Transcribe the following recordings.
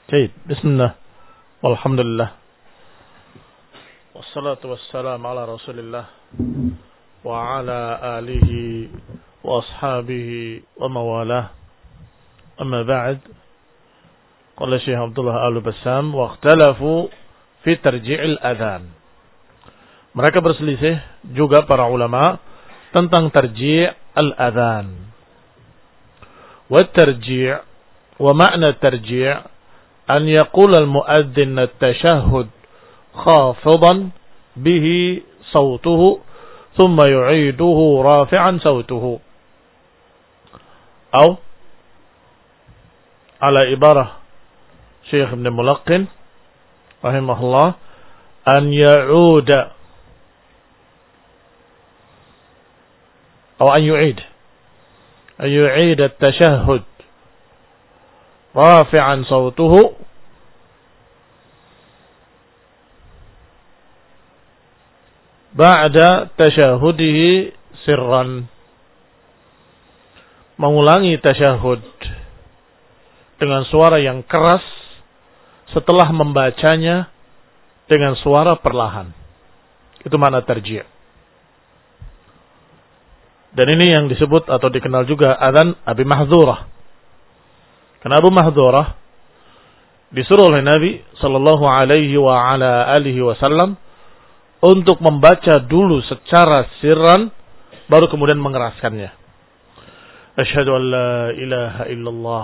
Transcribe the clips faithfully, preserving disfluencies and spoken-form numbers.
Baik, bismillah. Walhamdulillah. Wassalatu wassalamu ala Rasulillah wa ala alihi wa ashabihi wa mawalah. Amma ba'd. Qala Syekh Abdullah Al-Bassam wa ikhtalafu fi tarji'il adhan. Mereka berselisih juga para ulama tentang tarji' al-adhan. Wa tarji' wa ma'na tarji' أن يقول المؤذن التشهد خافضا به صوته ثم يعيده رافعا صوته أو على عبارة شيخ ابن ملقن رحمه الله أن يعود أو أن يعيد أن يعيد التشهد رافعا صوته بعد تشهده سرا, mengulangi tasyahud dengan suara yang keras setelah membacanya dengan suara perlahan. Itu makna tarji'. Dan ini yang disebut atau dikenal juga adzan Abi Mahdhurah. Karena Abu Mahdhurah disuruh oleh Nabi sallallahu alaihi wa ala alihi wasallam untuk membaca dulu secara sirran baru kemudian mengeraskannya. Asyhadu an la ilaha illallah.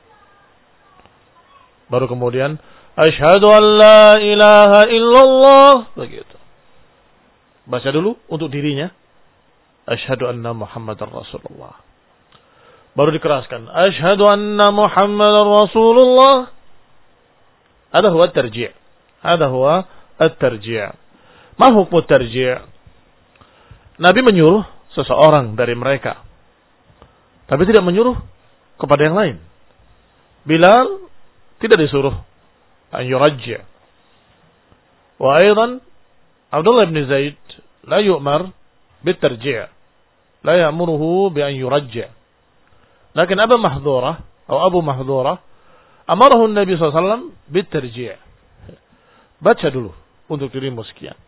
Baru kemudian asyhadu an la ilaha illallah, begitu. Baca dulu untuk dirinya. Asyhadu anna Muhammadar Rasulullah. Baru dikeraskan. Asyhadu anna Muhammadar Rasulullah. Ada huwa tarji'. Ada huwa at-tarji'. Ma hukmu tarji'? Nabi menyuruh seseorang dari mereka, tapi tidak menyuruh kepada yang lain. Bilal tidak disuruh an yurajji'. Wa aidan Abdullah bin Zaid la yu'mar bit-tarji'. La ya'muruhu bi an yurajji'. Lakin Abu Mahdhurah atau Abu Mahdhurah amarahu Nabi sallallahu alaihi wasallam bit-tarji'. Baca dulu untuk dirimu sekian.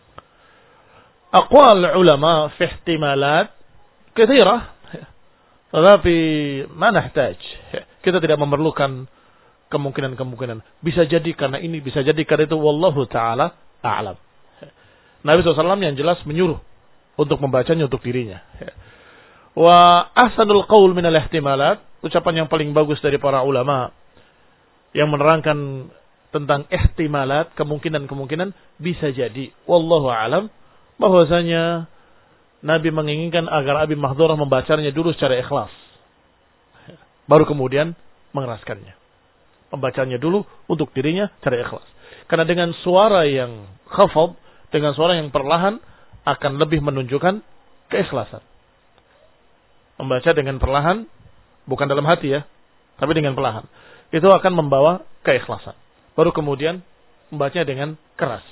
Aqwal ulama fi ihtimalat katsirah. Tetapi ma nahtaj. Kita tidak memerlukan kemungkinan-kemungkinan. Bisa jadi karena ini, bisa jadi karena itu, wallahu taala a'lam. Nabi sallallahu alaihi wasallam yang jelas menyuruh untuk membacanya untuk dirinya. Wa ahsanul qaul minal ihtimalat, ucapan yang paling bagus dari para ulama yang menerangkan tentang ihtimalat, kemungkinan-kemungkinan, bisa jadi, wallahu alam, bahwasanya Nabi menginginkan agar Abi Mahdhurah membacanya dulu secara ikhlas, baru kemudian mengeraskannya. Membacanya dulu untuk dirinya secara ikhlas. Karena dengan suara yang khafad, dengan suara yang perlahan, akan lebih menunjukkan keikhlasan. Membaca dengan perlahan, bukan dalam hati ya, tapi dengan perlahan, itu akan membawa keikhlasan. Baru kemudian membacanya dengan keras.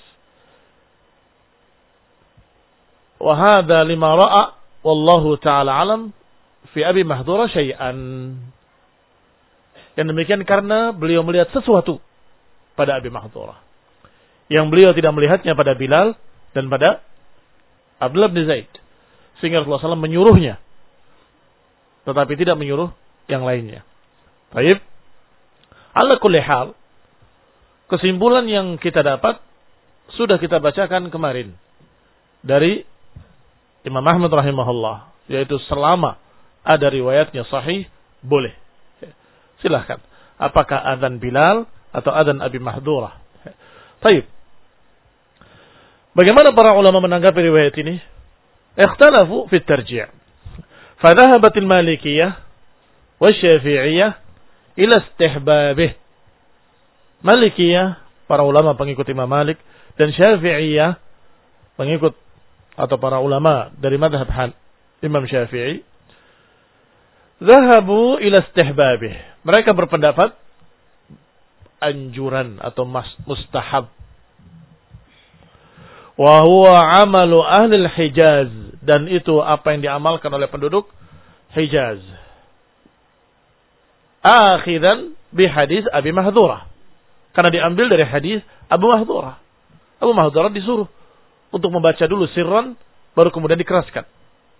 Wa hadza lima ra'a wallahu ta'ala alam fi Abi Mahdhurah syai'an. Yang demikian karena beliau melihat sesuatu pada Abi Mahdhurah yang beliau tidak melihatnya pada Bilal dan pada Abdullah bin Zaid, sehingga Rasulullah sallallahu alaihi wasallam menyuruhnya tetapi tidak menyuruh yang lainnya. Baik. Ala kulli hal, kesimpulan yang kita dapat sudah kita bacakan kemarin dari Imam Ahmad rahimahullah, yaitu selama ada riwayatnya sahih, boleh. Silahkan. Apakah adzan Bilal atau adzan Abi Mahdhurah? Baik. Bagaimana para ulama menanggapi riwayat ini? Ikhtalafu fi tarji'. فذهبت المالكية والشافعية إلى استحبابه. Malikiyah, para ulama pengikut Imam Malik, dan Syafi'iyah, pengikut atau para ulama dari madhab Imam Syafi'i, zahabu ila istihbabih. Mereka berpendapat anjuran atau mustahab. Wa huwa amalu ahli al-Hijaz, dan itu apa yang diamalkan oleh penduduk Hijaz. Akhidan bi hadis Abi Mahdhurah, Karena diambil dari hadis Abu Mahdurah. Abu Mahdurah disuruh untuk membaca dulu sirran, baru kemudian dikeraskan.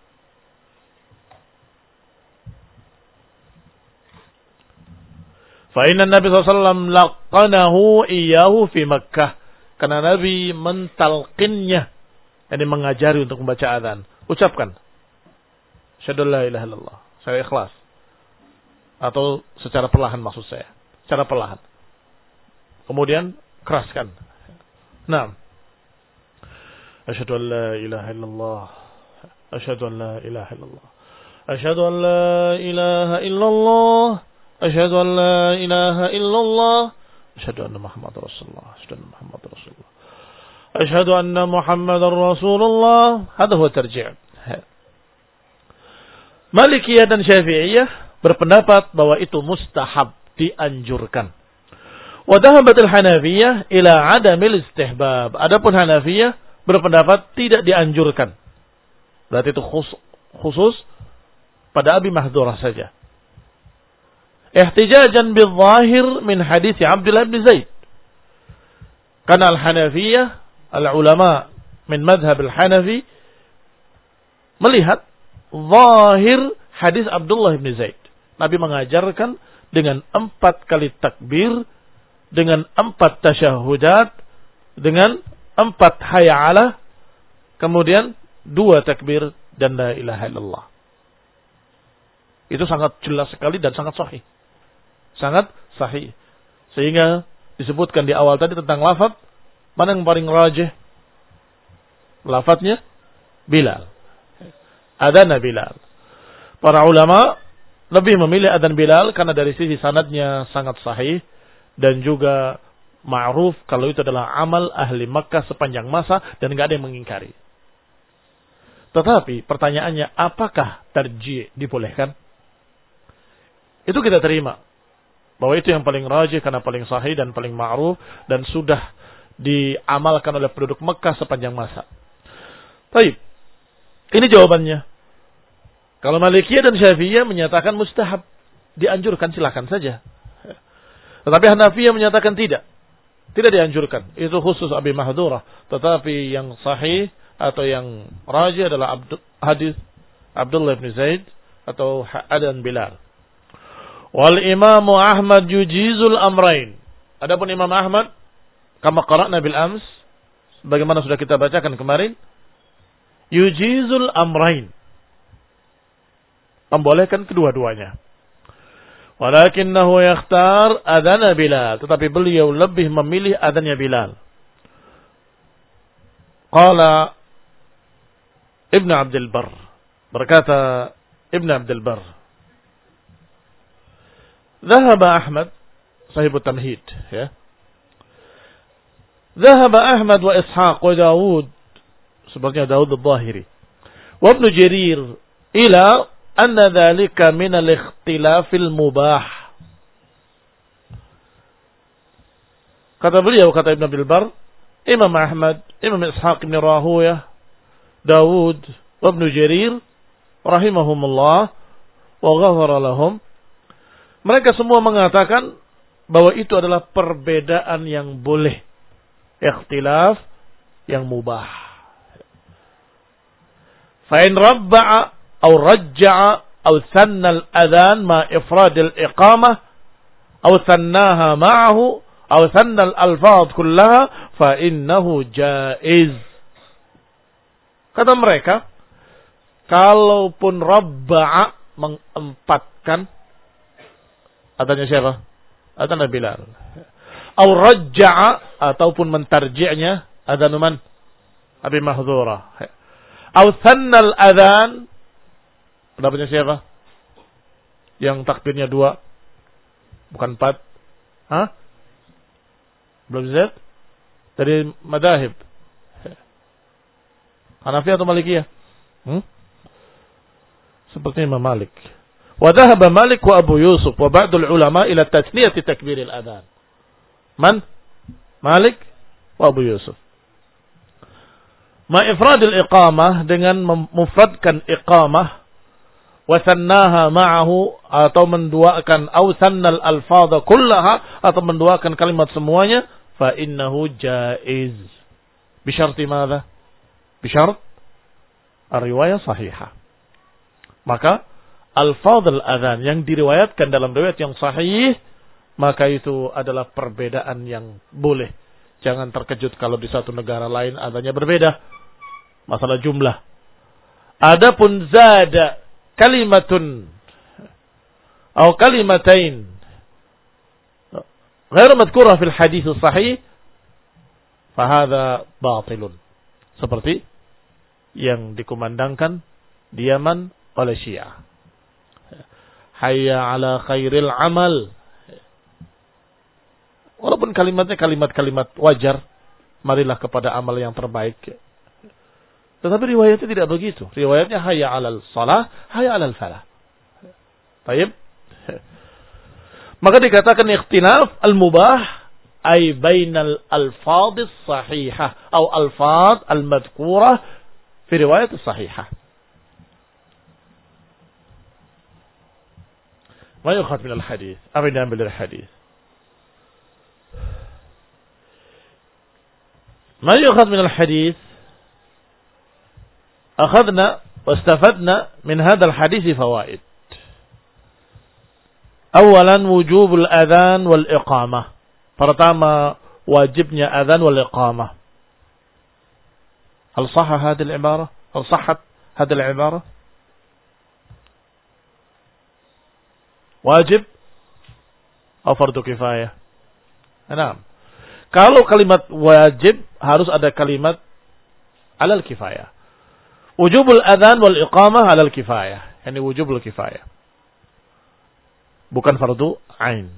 Fa inna Nabi sallallahu alaihi wasallam laqanahu iyyahu fi Makkah. Karena Nabi mentalqinnya, yakni mengajari untuk membaca azan. Ucapkan asyhadu an la ilaha illallah, saya ikhlas. Atau secara perlahan maksud saya, secara perlahan. Kemudian keraskan. Naam. Asyhadu an la ilaha illallah. Asyhadu an la ilaha illallah. Asyhadu an la ilaha illallah. Asyhadu an la ilaha illallah. Asyhadu anna Muhammadar Rasulullah. Asyhadu anna Muhammadar Rasulullah. Asyhadu anna Muhammadar Rasulullah. Hada huwa tarji'. Malikiyah dan Syafi'iyah berpendapat bahwa itu mustahab, dianjurkan. Wa dhahabatul Hanafiyah ila adamil istihbab. Adapun Hanafiyah berpendapat tidak dianjurkan. Berarti itu khusus, khusus pada Abi Mahdurah saja. Ihtijajan bil-zahir min hadits Abdullah bin Zaid. Karena al-Hanafiyah, al-ulama min madhhab al-Hanafi melihat zahir hadis Abdullah bin Zaid. Nabi mengajarkan dengan empat kali takbir, dengan empat tasyahudat, dengan empat hayya kemudian dua takbir dan la ilaha illallah. Itu sangat jelas sekali dan sangat sahih. Sangat sahih. Sehingga disebutkan di awal tadi tentang lafaz, mana yang paling rajih? Lafaznya Bilal. Adzan Bilal. Para ulama lebih memilih adzan Bilal karena dari sisi sanadnya sangat sahih dan juga ma'ruf kalau itu adalah amal ahli Makkah sepanjang masa dan enggak ada yang mengingkari. Tetapi pertanyaannya, apakah tarjih dibolehkan? Itu kita terima bahwa itu yang paling rajih karena paling sahih dan paling ma'ruf dan sudah diamalkan oleh penduduk Makkah sepanjang masa. Baik. Ini jawabannya. Kalau Malikiyah dan Syafi'iyah menyatakan mustahab, dianjurkan, silakan saja. Tetapi Hanafiyah menyatakan tidak. Tidak dianjurkan. Itu khusus Abi Mahdurah. Tetapi yang sahih atau yang rajih adalah Abdu, hadis Abdullah bin Zaid atau adzan Bilal. Wal Imam Ahmad yujizul amrain. Adapun Imam Ahmad, kama qara'na bil ams, bagaimana sudah kita bacakan kemarin, yujizul amrain, membolehkan kedua-duanya. Walakinnahu yakhtar adzan Bilal, tetapi beliau lebih memilih adzannya Bilal. Qala Ibn Abdul Barr, berkata Ibn Abdul Barr, ذهب أحمد صاحب التمهيد ya. ذهب أحمد وإسحاق وداود sepertinya Daud al-Zahiri wa Ibn Jarir ila anna dhalika min al-ikhtilafil mubah. Kata beliau, kata Ibn Abdul Barr, Imam Ahmad, Imam Ishaq bin Rahuyah, Daud wa Ibn Jarir rahimahumullah wa ghafara lahum, mereka semua mengatakan bahwa itu adalah perbedaan yang boleh. Ikhtilaf yang mubah. Fa'in rabba'a atau rajja'a atau thanna al-adhan ma ifrad al-iqamah atau thannaha ma'ahu atau thanna al-alfaz kullaha fa'innahu jaiz. Kata mereka, kalaupun rabba'a mengempatkan, adanya siapa? Adanya Bilal. Au rajja'a ataupun mentarji'nya adanu man? Abi Mahdurah. Au thanna al-adhan, pendapatnya siapa? Yang takbirnya dua, bukan empat. Hah? Belum Z? Dari madahib. Hanafi atau Malikiyah? Hmm? Sepertinya Imam Malik. وذهب مالك وأبو يوسف وبعض العلماء إلى تثنية تكبير الأذان. من؟ مالك وأبو يوسف. ما إفراد الإقامة dengan memufradkan iqamah wasannaha ma'ahu, atau menduakan au sannal alfadha kullaha, atau menduakan kalimat semuanya, fa innahu jaiz. Bisyarti madza? Bisyart ar-riwayah sahihah. Maka alfadhul adzan yang diriwayatkan dalam riwayat yang sahih, maka itu adalah perbedaan yang boleh. Jangan terkejut kalau di satu negara lain adanya berbeda masalah jumlah. Adapun zada kalimatun atau kalimatain غير مذكورة في الحديث الصحيح فهذا باطل, seperti yang dikumandangkan di Yaman oleh Syiah. Hayya ala khairil amal. Walaupun kalimatnya kalimat-kalimat wajar, marilah kepada amal yang terbaik. Tetapi riwayatnya tidak begitu. Riwayatnya hayya alal salah, hayya alal falah. Baik. Maka dikatakan ikhtilaf al-mubah ay bainal alfadh as-sahihah atau alfadh al-madhkurah fi riwayat as-sahihah. Ma yukhad min al-hadith? Apa yang diambil dari hadis? ما يؤخذ من الحديث أخذنا واستفدنا من هذا الحديث فوائد. أولا وجوب الأذان والإقامة. Pertama wajibnya أذان والإقامة. هل صح هذه العبارة؟ هل صحت هذه العبارة؟ واجب أو فرض كفاية؟ نعم. Kalau kalimat wajib harus ada kalimat alal kifayah. Wujubul adzan wal iqamah alal kifayah. Yani wujubul kifayah. Bukan fardu ain.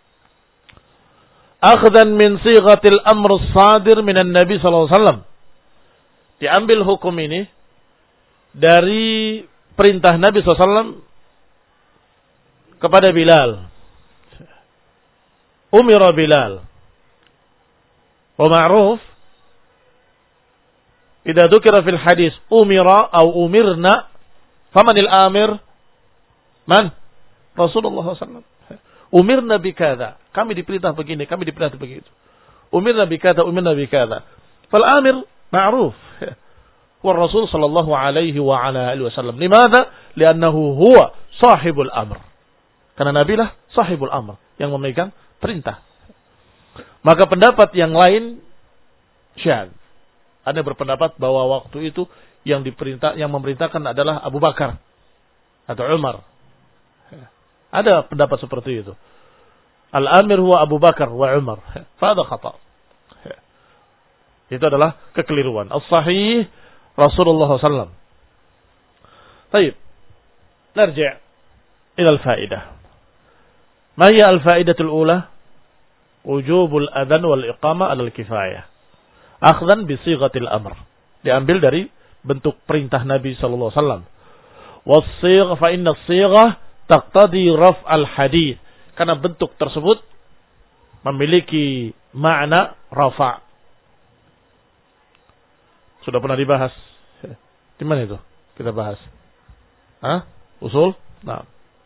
Akhdan min sighatil amr as-sadir minan Nabi sallallahu alaihi wasallam. Diambil hukum ini dari perintah Nabi sallallahu alaihi wasallam kepada Bilal. Umira Bilal. ومعروف إذا ذكر في الحديث أمر أو أمرنا فمن الآمر؟ من؟ رسول الله صلى الله عليه وسلم. Umirna bikadha, kami diperintah begini, kami diperintah begitu. Umirna bikadha, umirna bikadha. Fal amir ma'ruf. Wa Rasul sallallahu alaihi wa ala alihi wasallam. Limadha? Li'annahu huwa sahibul amr. Karena Nabi lah sahibul amr, yang memegang perintah. Maka pendapat yang lain syadz. Ada berpendapat bahwa waktu itu yang diperintah, yang memerintahkan adalah Abu Bakar atau Umar. Ada pendapat seperti itu. Al-amir huwa Abu Bakar wa Umar. Fahada khata. Itu adalah kekeliruan. As-sahih Rasulullah sallallahu alaihi wasallam. Baik. Narji' ila al-fa'idah. Ma hiya al-fa'idatul ula? Wujubul adzan wal iqamah 'alal kifayah. Akhdan bi sighatil amr. Diambil dari bentuk perintah Nabi sallallahu alaihi wasallam. Was-sigha fa inna as-sigha taqtadi raf'al hadits. Karena bentuk tersebut memiliki makna rafa'. Sudah pernah dibahas. Di mana itu? Kita bahas. Hah? Usul? Nah.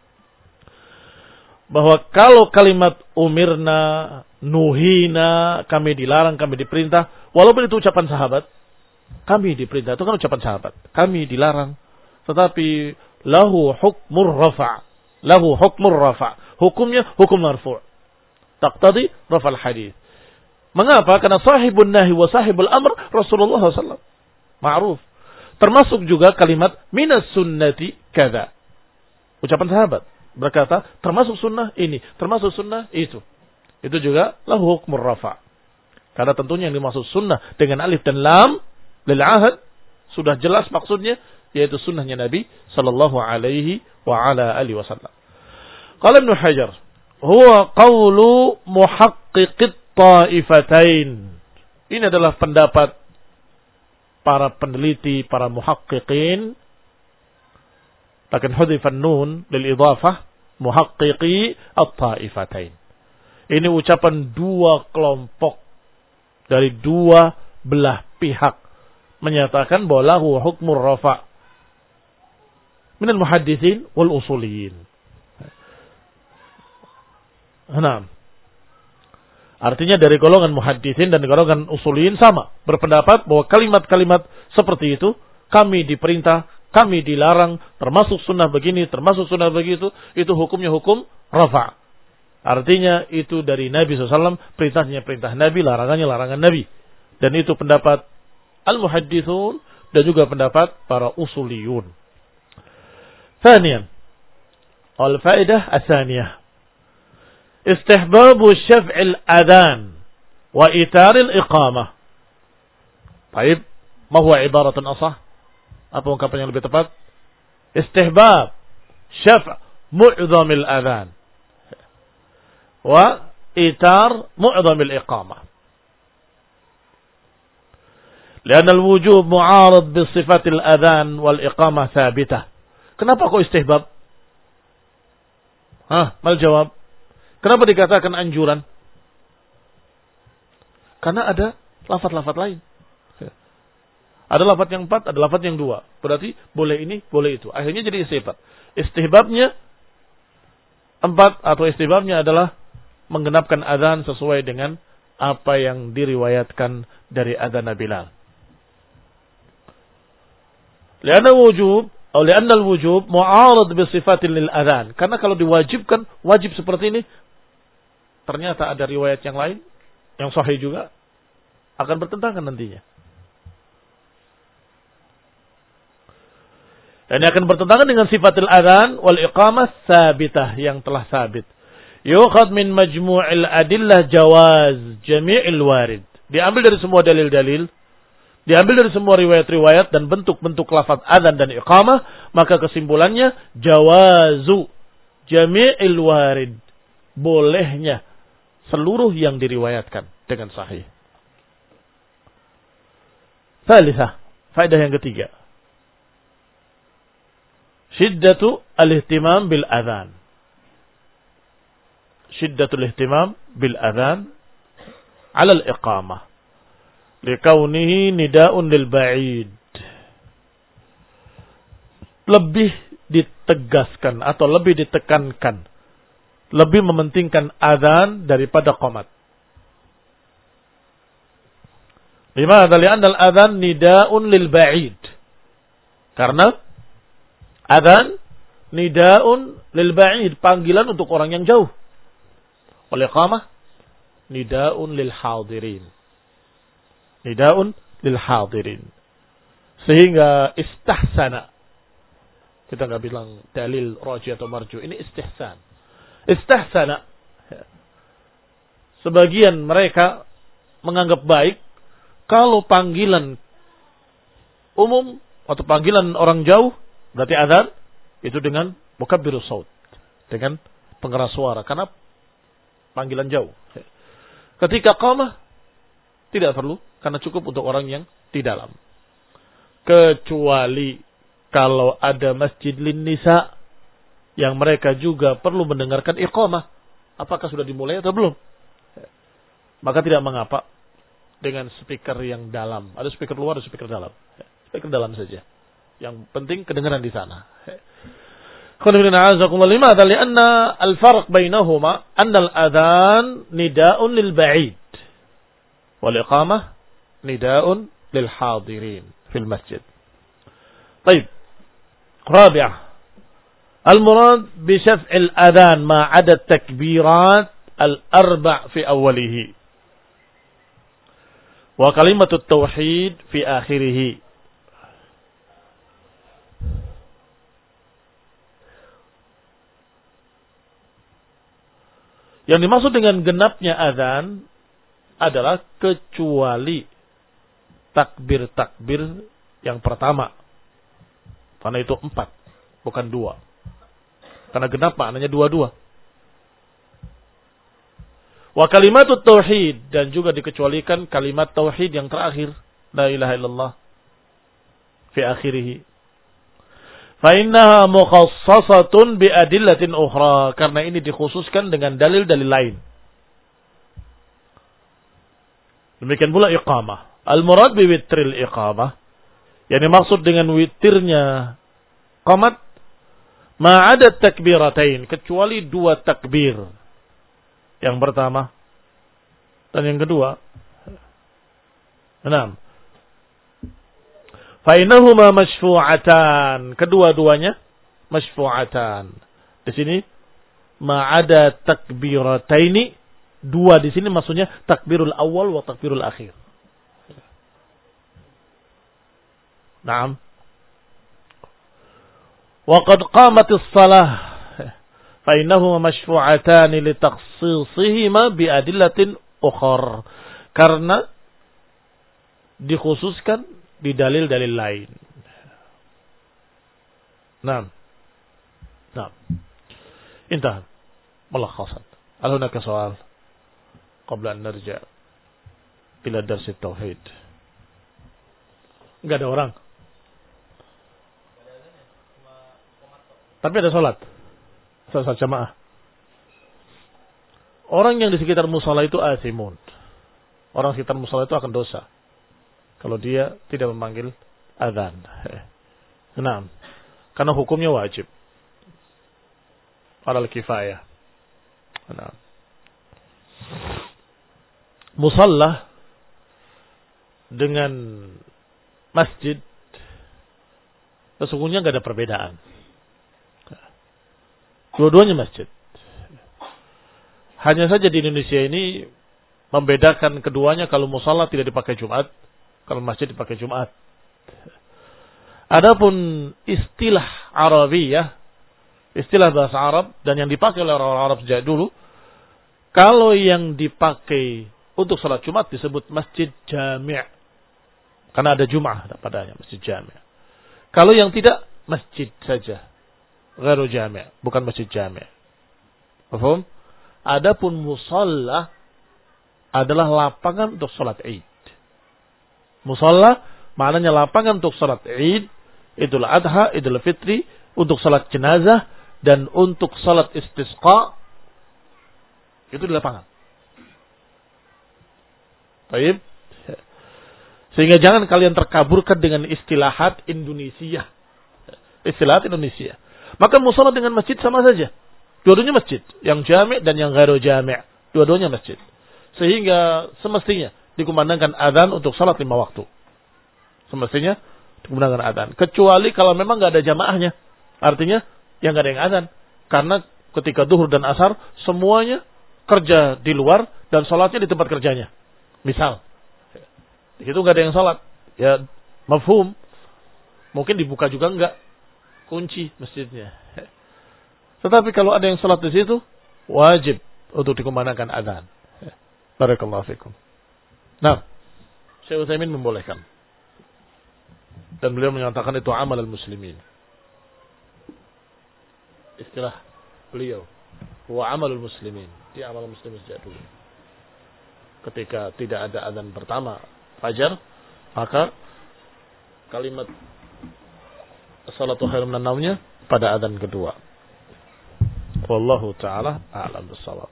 Bahwa kalau kalimat umirna, nuhina, kami dilarang, kami diperintah, walaupun itu ucapan sahabat, kami diperintah, itu kan ucapan sahabat, kami dilarang, tetapi lahu hukmur rafa', lahu hukmur rafa', hukumnya hukum marfu', taqtadi rafa'al hadits. Mengapa? Karena sahibun nahi wa sahibul amr Rasulullah sallallahu alaihi wasallam. Ma'ruf. Termasuk juga kalimat minas sunnati kada. Ucapan sahabat berkata, termasuk sunnah ini, termasuk sunnah itu. Itu juga lahu hukmur rafa'. Karena tentunya yang dimaksud sunnah dengan alif dan lam lil ahad sudah jelas maksudnya, yaitu sunnahnya Nabi sallallahu alaihi wa ala alihi wasallam. Qala Ibnu Hajar, huwa qawlu muhaqqiqit ta'ifatain. Ini adalah pendapat para peneliti, para muhaqqiqin. Lakin hudhifan nun lil idhafah muhaqqiqi at-ta'ifatain. Ini ucapan dua kelompok dari dua belah pihak menyatakan bahwa lahu hukmur rafa'. minal muhadditsin wal usuliyin. Nah, artinya dari golongan muhadditsin dan golongan usuliyin sama, berpendapat bahwa kalimat-kalimat seperti itu kami diperintah, kami dilarang, termasuk sunnah begini, termasuk sunnah begitu, itu hukumnya hukum rafa'. Artinya itu dari Nabi shallallahu alaihi wasallam, perintahnya perintah Nabi, larangannya larangan Nabi. Dan itu pendapat al-muhadditsun dan juga pendapat para usuliyun. Thaniyan, al-faedah as-saniyah. Istihbabu syaf'il adhan wa itaril iqamah. Baik, ma huwa ibaratun asah? Apa ungkapan yang lebih tepat? Istihbab syaf' mu'dhamil adhan wa itar mu'dhamil iqamah. Lian al-wujub mu'arad bi sifatil adhan wal iqamah thabitah. Kenapa kok istihbab? Hah, mal jawab? Kenapa dikatakan anjuran? Karena ada lafaz-lafaz lain. Ada lafaz yang empat, ada lafaz yang dua. Berarti boleh ini, boleh itu. Akhirnya jadi istihbab. Istihbabnya empat atau istihbabnya adalah menggenapkan azan sesuai dengan apa yang diriwayatkan dari adzan Bilal. Lianna wujub atau lianna al-wujub mu'arad bi sifatin lil adzan. Karena kalau diwajibkan wajib seperti ini, ternyata ada riwayat yang lain yang sahih juga, akan bertentangan nantinya. Dan ini akan bertentangan dengan sifatil adzan wal iqamah tsabitah yang telah sabit. Yukhad min majmu'il adillah jawaz jami'il warid. Diambil dari semua dalil-dalil, diambil dari semua riwayat-riwayat dan bentuk-bentuk lafaz adzan dan iqamah, maka kesimpulannya jawazu jami'il warid. Bolehnya seluruh yang diriwayatkan dengan sahih. Thalithah, faedah yang ketiga. Syiddatu al-ihtimam bil adhan. Syiddatul ihtimam bil adhan ala al-iqamah. Likaunihi nida'un lil ba'id. Lebih ditegaskan atau lebih ditekankan, lebih mementingkan adzan daripada qomat. Limadha? Li'anna al-adzan nida'un lil ba'id. Karena adzan nida'un lil ba'id, panggilan untuk orang yang jauh. Wal iqamah nida'un lil hadirin. Nida'un lil hadirin. Sehingga istahsana. Kita enggak bilang dalil rajih atau marju, ini istihsan. Istahsana. Sebagian mereka menganggap baik kalau panggilan umum atau panggilan orang jauh, berarti adzan itu dengan mukabbirus shaut, dengan pengeras suara, karena panggilan jauh. Ketika qamah tidak perlu, karena cukup untuk orang yang di dalam. Kecuali kalau ada masjid lin nisa yang mereka juga perlu mendengarkan iqamah. Apakah sudah dimulai atau belum? Maka tidak mengapa dengan speaker yang dalam. Ada speaker luar, ada speaker dalam. Speaker dalam saja. Yang penting kedengaran di sana. Limadha? Lianna al-farq bainahuma anna al-adhan nida'un lil ba'id wal iqamah nida'un lil hadirin fil masjid. Baik. Rabi'ah. Al-murad bi syaf'il adhan ma 'ada takbirat al-arba' fi awwalihi wa kalimatut tauhid fi akhirih. Yang dimaksud dengan genapnya azan adalah kecuali takbir-takbir yang pertama. Karena itu empat, bukan dua. Karena genap maknanya dua-dua. Wa kalimatut tauhid, dan juga dikecualikan kalimat tauhid yang terakhir, la ilaha illallah fi akhirih. Fa innaha mukhassasatun bi adillatin ukhra, karena ini dikhususkan dengan dalil-dalil lain. Demikian pula iqamah. Al-murad bi witril iqamah, yang dimaksud dengan witirnya qamat Ma'ada takbiratain, kecuali dua takbir. Yang pertama dan yang kedua. Enam. Fainahuma masyfu'atan, kedua-duanya masyfu'atan. Di sini ma'ada takbirataini, dua di sini maksudnya takbirul awal wa takbirul akhir. Naam. Wa qad qamatis shalah fa innahuma masyfu'atan li takhsisihima bi adillatin ukhra. Karena dikhususkan di dalil-dalil lain. Naam. Naam. Intah. Mulakhasan. Hal hunaka soal qabla an narja' ila dars at-tauhid. Enggak ada orang. Tapi ada salat. Salat jamaah. Orang yang di sekitar musala itu asimun. Orang sekitar musala itu akan dosa kalau dia tidak memanggil azan. Nah, karena hukumnya wajib. Alal kifayah. Nah. Musalla dengan masjid sesungguhnya enggak ada perbedaan. Dua-duanya masjid. Hanya saja di Indonesia ini membedakan keduanya, kalau musalla tidak dipakai Jumat, kalau masjid dipakai Jumat. Adapun istilah Arabiyah, istilah bahasa Arab dan yang dipakai oleh orang Arab sejak dulu, kalau yang dipakai untuk salat Jumat disebut masjid jami'. Karena ada Jum'ah padanya, masjid jami'. Kalau yang tidak, masjid saja. Ghairu jami', bukan masjid jami'. Paham? Adapun musalla adalah lapangan untuk salat Id. Musalla maknanya lapangan untuk salat Id, Idul Adha, Idul Fitri, untuk salat jenazah dan untuk salat istisqa. Itu di lapangan. Baik. Sehingga jangan kalian terkaburkan dengan istilahat Indonesia. Istilahat Indonesia. Maka musalla dengan masjid sama saja. Dua-duanya masjid. Yang jami' dan yang ghairu jami'. Dua-duanya masjid. Sehingga semestinya dikumandangkan adzan untuk salat lima waktu. Semestinya dikumandangkan adzan. Kecuali kalau memang nggak ada jamaahnya. Artinya yang nggak ada yang adzan. Karena ketika duhur dan asar semuanya kerja di luar dan salatnya di tempat kerjanya. Misal. Di situ nggak ada yang salat. Ya mafhum. Mungkin dibuka juga enggak. Kunci masjidnya. Tetapi kalau ada yang salat di situ, wajib untuk dikumandangkan adzan. Barakallahu fikum. Nah, Syekh Utsaimin membolehkan. Dan beliau menyatakan itu amal al-muslimin. Istilah beliau, huwa amalul muslimin. Dia amal muslimin sejak dulu. Ketika tidak ada adzan pertama fajar, maka kalimat as-salatu khairun minan naumnya pada adzan kedua. Wallahu ta'ala a'lam bis-shawab.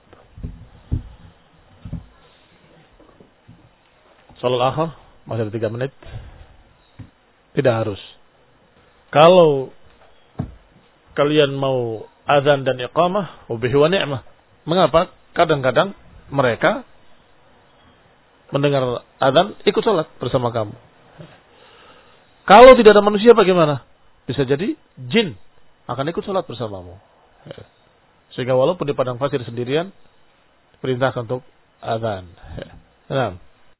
Salat akhir masih ada tiga menit. Tidak harus. Kalau kalian mau azan dan iqamah, wabihi wa ni'mah. Mengapa? Kadang-kadang mereka mendengar azan ikut salat bersama kamu. Kalau tidak ada manusia bagaimana? Bisa jadi jin akan ikut salat bersamamu. Sehingga walaupun di padang pasir sendirian, perintahkan untuk azan. Nah.